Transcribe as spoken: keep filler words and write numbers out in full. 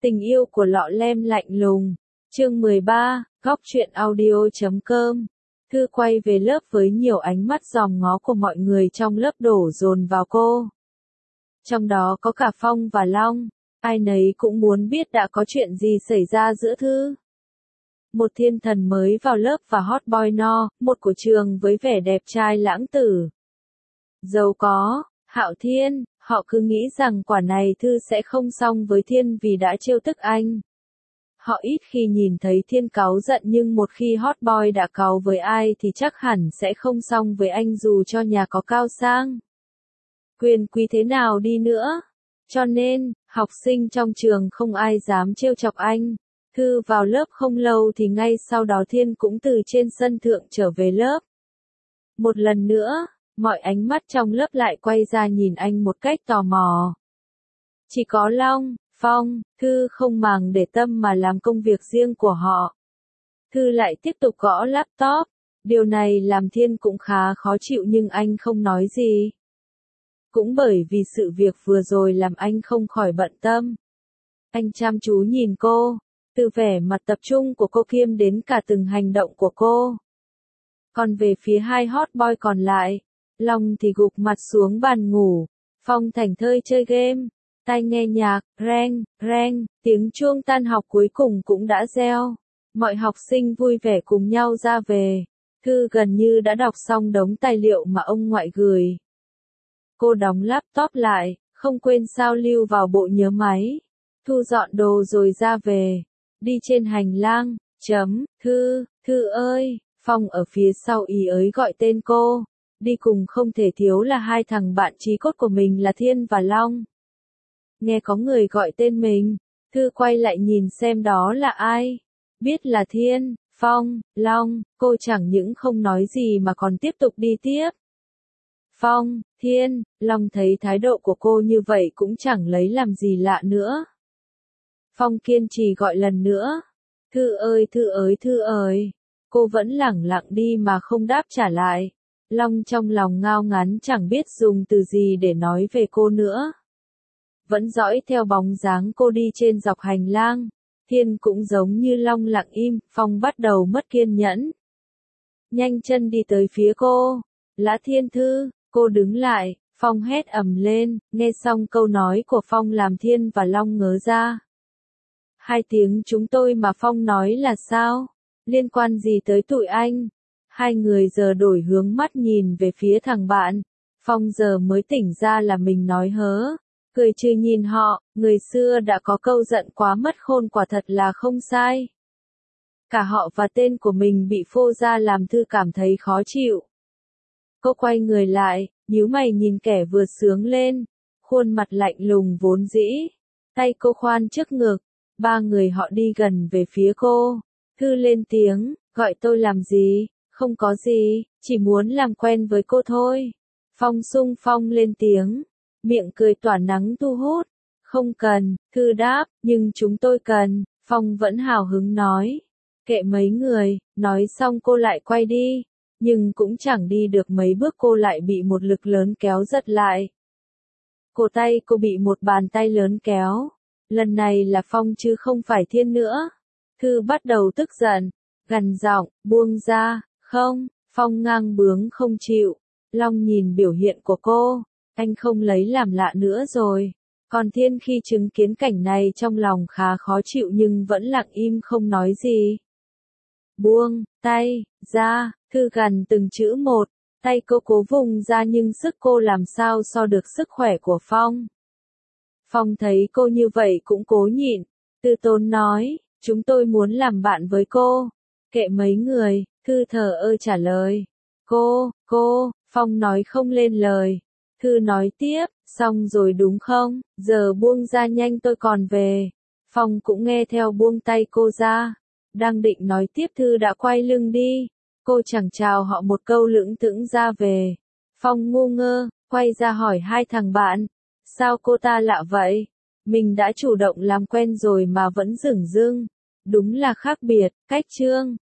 Tình yêu của lọ lem lạnh lùng. Chương mười ba, góc truyện audio chấm com. Thư quay về lớp với nhiều ánh mắt dòm ngó của mọi người trong lớp đổ dồn vào cô. Trong đó có cả Phong và Long, ai nấy cũng muốn biết đã có chuyện gì xảy ra giữa Thư. Một thiên thần mới vào lớp và hot boy no, một của trường với vẻ đẹp trai lãng tử. Giàu có, Hạo Thiên, họ cứ nghĩ rằng quả này Thư sẽ không xong với Thiên vì đã trêu tức anh. Họ ít khi nhìn thấy Thiên cáu giận nhưng một khi hot boy đã cáu với ai thì chắc hẳn sẽ không xong với anh dù cho nhà có cao sang. Quyền quý thế nào đi nữa. Cho nên, học sinh trong trường không ai dám trêu chọc anh. Thư vào lớp không lâu thì ngay sau đó Thiên cũng từ trên sân thượng trở về lớp. Một lần nữa, mọi ánh mắt trong lớp lại quay ra nhìn anh một cách tò mò. Chỉ có Long, Phong, Thư không màng để tâm mà làm công việc riêng của họ. Thư lại tiếp tục gõ laptop. Điều này làm Thiên cũng khá khó chịu nhưng anh không nói gì. Cũng bởi vì sự việc vừa rồi làm anh không khỏi bận tâm. Anh chăm chú nhìn cô, từ vẻ mặt tập trung của cô kiêm đến cả từng hành động của cô. Còn về phía hai hot boy còn lại, Long thì gục mặt xuống bàn ngủ, Phong thảnh thơi chơi game, tai nghe nhạc, reng, reng, tiếng chuông tan học cuối cùng cũng đã reo. Mọi học sinh vui vẻ cùng nhau ra về. Thư gần như đã đọc xong đống tài liệu mà ông ngoại gửi. Cô đóng laptop lại, không quên sao lưu vào bộ nhớ máy. Thu dọn đồ rồi ra về. Đi trên hành lang, chấm, Thư, Thư ơi, Phong ở phía sau ý ới gọi tên cô. Đi cùng không thể thiếu là hai thằng bạn chí cốt của mình là Thiên và Long. Nghe có người gọi tên mình, Thư quay lại nhìn xem đó là ai. Biết là Thiên, Phong, Long, cô chẳng những không nói gì mà còn tiếp tục đi tiếp. Phong, Thiên, Long thấy thái độ của cô như vậy cũng chẳng lấy làm gì lạ nữa. Phong kiên trì gọi lần nữa. Thư ơi Thư ơi Thư ơi. Cô vẫn lẳng lặng đi mà không đáp trả lại. Long trong lòng ngao ngán chẳng biết dùng từ gì để nói về cô nữa. Vẫn dõi theo bóng dáng cô đi trên dọc hành lang. Thiên cũng giống như Long lặng im, Phong bắt đầu mất kiên nhẫn. Nhanh chân đi tới phía cô. Lã Thiên Thư, cô đứng lại, Phong hét ầm lên, nghe xong câu nói của Phong làm Thiên và Long ngớ ra. Hai tiếng chúng tôi mà Phong nói là sao? Liên quan gì tới tụi anh? Hai người giờ đổi hướng mắt nhìn về phía thằng bạn. Phong giờ mới tỉnh ra là mình nói hớ. Cười trừ nhìn họ, người xưa đã có câu giận quá mất khôn quả thật là không sai. Cả họ và tên của mình bị phô ra làm Thư cảm thấy khó chịu. Cô quay người lại, nhíu mày nhìn kẻ vừa sướng lên. Khuôn mặt lạnh lùng vốn dĩ. Tay cô khoan trước ngực. Ba người họ đi gần về phía cô. Thư lên tiếng, gọi tôi làm gì? Không có gì, chỉ muốn làm quen với cô thôi. Phong xung phong lên tiếng. Miệng cười tỏa nắng thu hút. Không cần, Thư đáp, nhưng chúng tôi cần. Phong vẫn hào hứng nói. Kệ mấy người, nói xong cô lại quay đi. Nhưng cũng chẳng đi được mấy bước cô lại bị một lực lớn kéo giật lại. Cổ tay cô bị một bàn tay lớn kéo. Lần này là Phong chứ không phải Thiên nữa. Thư bắt đầu tức giận, gằn giọng, buông ra, không, Phong ngang bướng không chịu. Long nhìn biểu hiện của cô, anh không lấy làm lạ nữa rồi. Còn Thiên khi chứng kiến cảnh này trong lòng khá khó chịu nhưng vẫn lặng im không nói gì. Buông, tay, ra, Thư gằn từng chữ một, tay cô cố vùng ra nhưng sức cô làm sao so được sức khỏe của Phong. Phong thấy cô như vậy cũng cố nhịn, từ tốn nói, chúng tôi muốn làm bạn với cô. Kệ mấy người, Thư thờ ơ trả lời. Cô, cô, Phong nói không lên lời. Thư nói tiếp, xong rồi đúng không, giờ buông ra nhanh tôi còn về. Phong cũng nghe theo buông tay cô ra. Đang định nói tiếp Thư đã quay lưng đi. Cô chẳng chào họ một câu lững thững ra về. Phong ngu ngơ, quay ra hỏi hai thằng bạn. Sao cô ta lạ vậy? Mình đã chủ động làm quen rồi mà vẫn dửng dưng. Đúng là khác biệt, cách chương.